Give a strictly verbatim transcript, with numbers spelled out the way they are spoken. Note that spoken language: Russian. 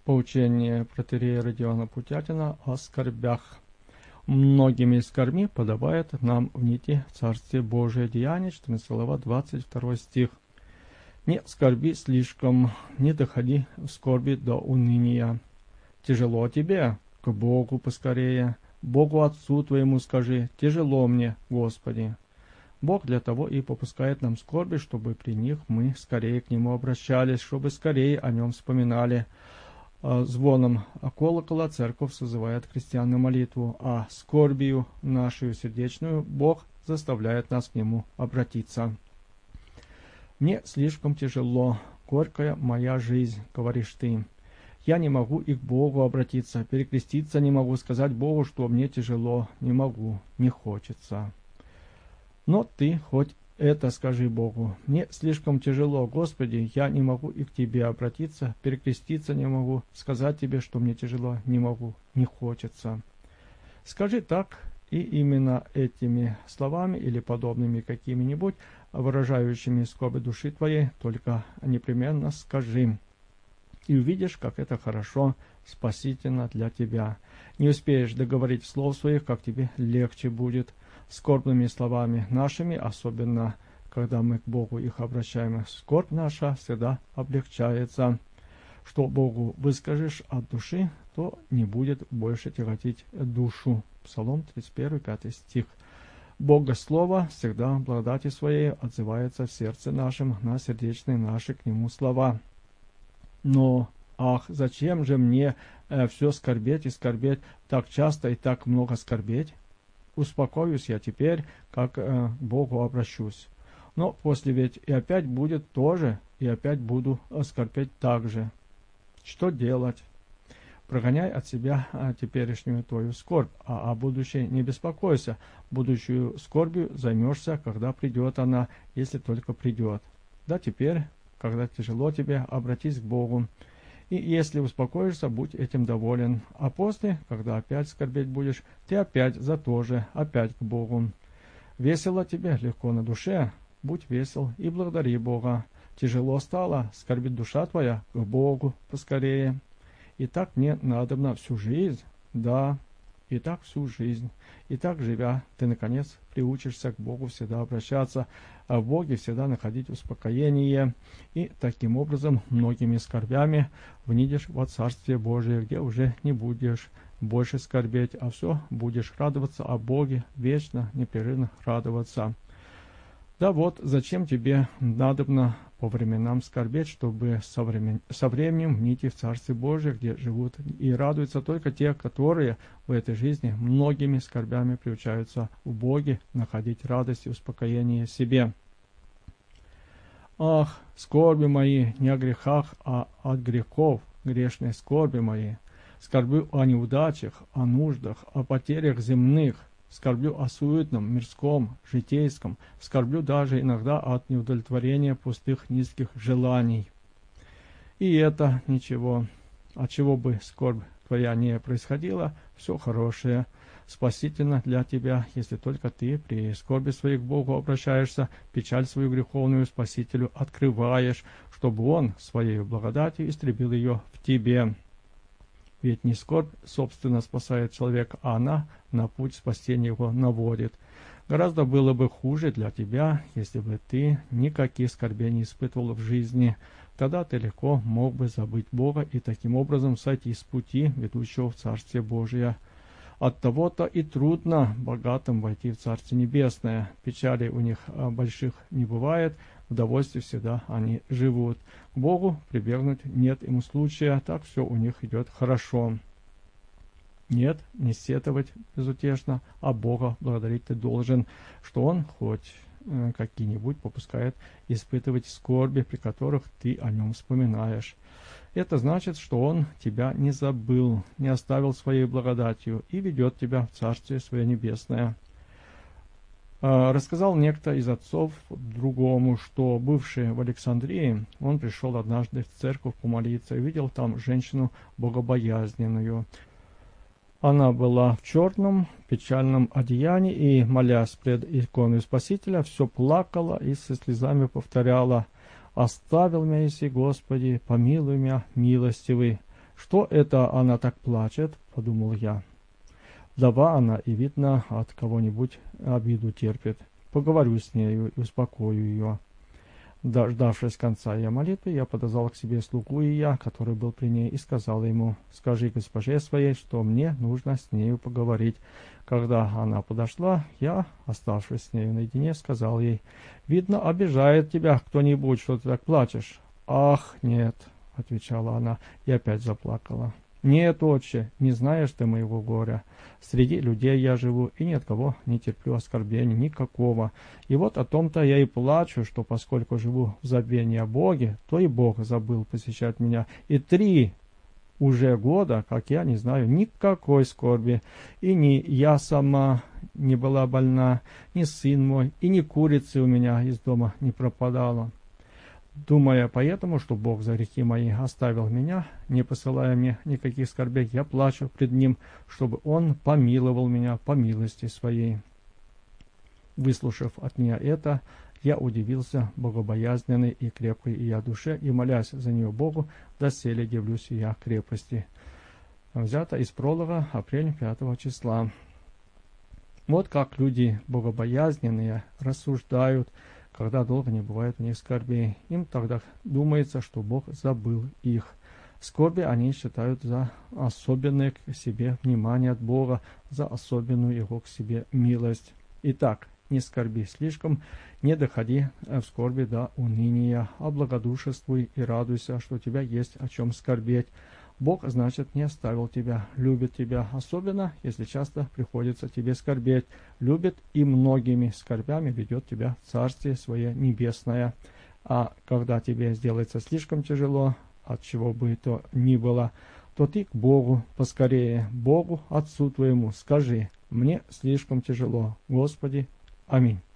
Поучение протоиерея Родиона Путятина о скорбях. Многими скорбми подобает нам внести в Царствие Божие. Деяния, четырнадцатая глава, двадцать второй стих. Не скорби слишком, не доходи в скорби до уныния. Тяжело тебе, к Богу поскорее, Богу Отцу твоему скажи, тяжело мне, Господи. Бог для того и попускает нам скорби, чтобы при них мы скорее к Нему обращались, чтобы скорее о Нем вспоминали. Звоном колокола церковь созывает христиан на молитву, а скорбию нашу сердечную Бог заставляет нас к Нему обратиться. «Мне слишком тяжело, горькая моя жизнь», — говоришь ты. «Я не могу и к Богу обратиться, перекреститься не могу, сказать Богу, что мне тяжело, не могу, не хочется». Но ты хоть это скажи Богу. «Мне слишком тяжело, Господи, я не могу и к Тебе обратиться, перекреститься не могу, сказать Тебе, что мне тяжело, не могу, не хочется». Скажи так, и именно этими словами или подобными какими-нибудь, выражающими скорби души твоей, только непременно скажи. И увидишь, как это хорошо, спасительно для тебя. Не успеешь договорить слов своих, как тебе легче будет. Скорбными словами нашими, особенно когда мы к Богу их обращаем, скорбь наша всегда облегчается. Что Богу выскажешь от души, то не будет больше тяготить душу. Псалом тридцать один, пятый стих. Бога Слово всегда благодати Своей отзывается в сердце нашем на сердечные наши к Нему слова. Но, ах, зачем же мне э, все скорбеть и скорбеть, так часто и так много скорбеть? Успокоюсь я теперь, как э, к Богу обращусь. Но после ведь и опять будет то же, и опять буду скорбеть так же. Что делать? Прогоняй от себя а, теперешнюю твою скорбь, а о будущей не беспокойся. Будущую скорбью займешься, когда придет она, если только придет. Да теперь, когда тяжело тебе, обратись к Богу. И если успокоишься, будь этим доволен. А после, когда опять скорбеть будешь, ты опять за то же, опять к Богу. Весело тебе, легко на душе, будь весел и благодари Бога. Тяжело стало, скорбит душа твоя, к Богу поскорее. И так мне надобно всю жизнь, да, и так всю жизнь. И так, живя, ты, наконец, приучишься к Богу всегда обращаться, а в Боге всегда находить успокоение. И таким образом, многими скорбями внидешь во Царствие Божие, где уже не будешь больше скорбеть, а все будешь радоваться о Боге, вечно, непрерывно радоваться. Да вот, зачем тебе надобно по временам скорбеть, чтобы со, времен... со временем внийти в Царствие Божие, где живут и радуются только те, которые в этой жизни многими скорбями приучаются в Боге находить радость и успокоение себе. Ах, скорби мои, не о грехах, а от грехов, грешные скорби мои. Скорблю о неудачах, о нуждах, о потерях земных. Скорблю о суетном, мирском, житейском, скорблю даже иногда от неудовлетворения пустых низких желаний. И это ничего, от чего бы скорбь твоя не происходила, все хорошее, спасительно для тебя, если только ты при скорби своей к Богу обращаешься, печаль свою греховную Спасителю открываешь, чтобы Он своей благодатью истребил ее в тебе. Ведь не скорбь, собственно, спасает человека, а она на путь спасения его наводит. Гораздо было бы хуже для тебя, если бы ты никаких скорбей не испытывал в жизни. Тогда ты легко мог бы забыть Бога и таким образом сойти с пути, ведущего в Царствие Божие. Оттого-то и трудно богатым войти в Царствие Небесное. Печали у них больших не бывает, в довольстве всегда они живут. К Богу прибегнуть нет ему случая, так все у них идет хорошо. Нет, не сетовать безутешно, а Бога благодарить ты должен, что Он хоть э, какие-нибудь попускает испытывать скорби, при которых ты о Нем вспоминаешь. Это значит, что Он тебя не забыл, не оставил своей благодатью и ведет тебя в Царствие Свое Небесное. Рассказал некто из отцов другому, что, бывший в Александрии, он пришел однажды в церковь помолиться и видел там женщину богобоязненную. Она была в черном печальном одеянии и, молясь пред иконой Спасителя, все плакала и со слезами повторяла: «Оставил меня, еси, Господи, помилуй меня, милостивый». Что это она так плачет, подумал я. Вдова она, и видно, от кого-нибудь обиду терпит. Поговорю с нею и успокою ее. Дождавшись конца ее молитвы, я подозвал к себе слугу Ия, который был при ней, и сказал ему: «Скажи госпоже своей, что мне нужно с нею поговорить». Когда она подошла, я, оставшись с нею наедине, сказал ей: «Видно, обижает тебя кто-нибудь, что ты так плачешь». «Ах, нет», — отвечала она, и опять заплакала. «Нет, отче, не знаешь ты моего горя. Среди людей я живу, и ни от кого не терплю оскорблений никакого. И вот о том-то я и плачу, что поскольку живу в забвении о Боге, то и Бог забыл посещать меня. И три уже года, как я не знаю никакой скорби, и ни я сама не была больна, ни сын мой, и ни курицы у меня из дома не пропадало. Думая поэтому, что Бог за грехи мои оставил меня, не посылая мне никаких скорбей, я плачу пред Ним, чтобы Он помиловал меня по милости Своей». Выслушав от нее это, я удивился богобоязненной и крепкой ее душе, и, молясь за нее Богу, доселе дивлюсь ее крепости. Взято из пролога, апрель пятого числа. Вот как люди богобоязненные рассуждают, когда долго не бывает у них скорбей. Им тогда думается, что Бог забыл их. Скорби они считают за особенное к себе внимание от Бога, за особенную Его к себе милость. Итак, не скорби слишком, не доходи в скорби до уныния, а благодушествуй и радуйся, что у тебя есть о чем скорбеть. Бог, значит, не оставил тебя, любит тебя, особенно, если часто приходится тебе скорбеть, любит и многими скорбями ведет тебя в Царствие Свое Небесное. А когда тебе сделается слишком тяжело, от чего бы то ни было, то ты к Богу поскорее, Богу, Отцу твоему, скажи: «Мне слишком тяжело, Господи». Аминь.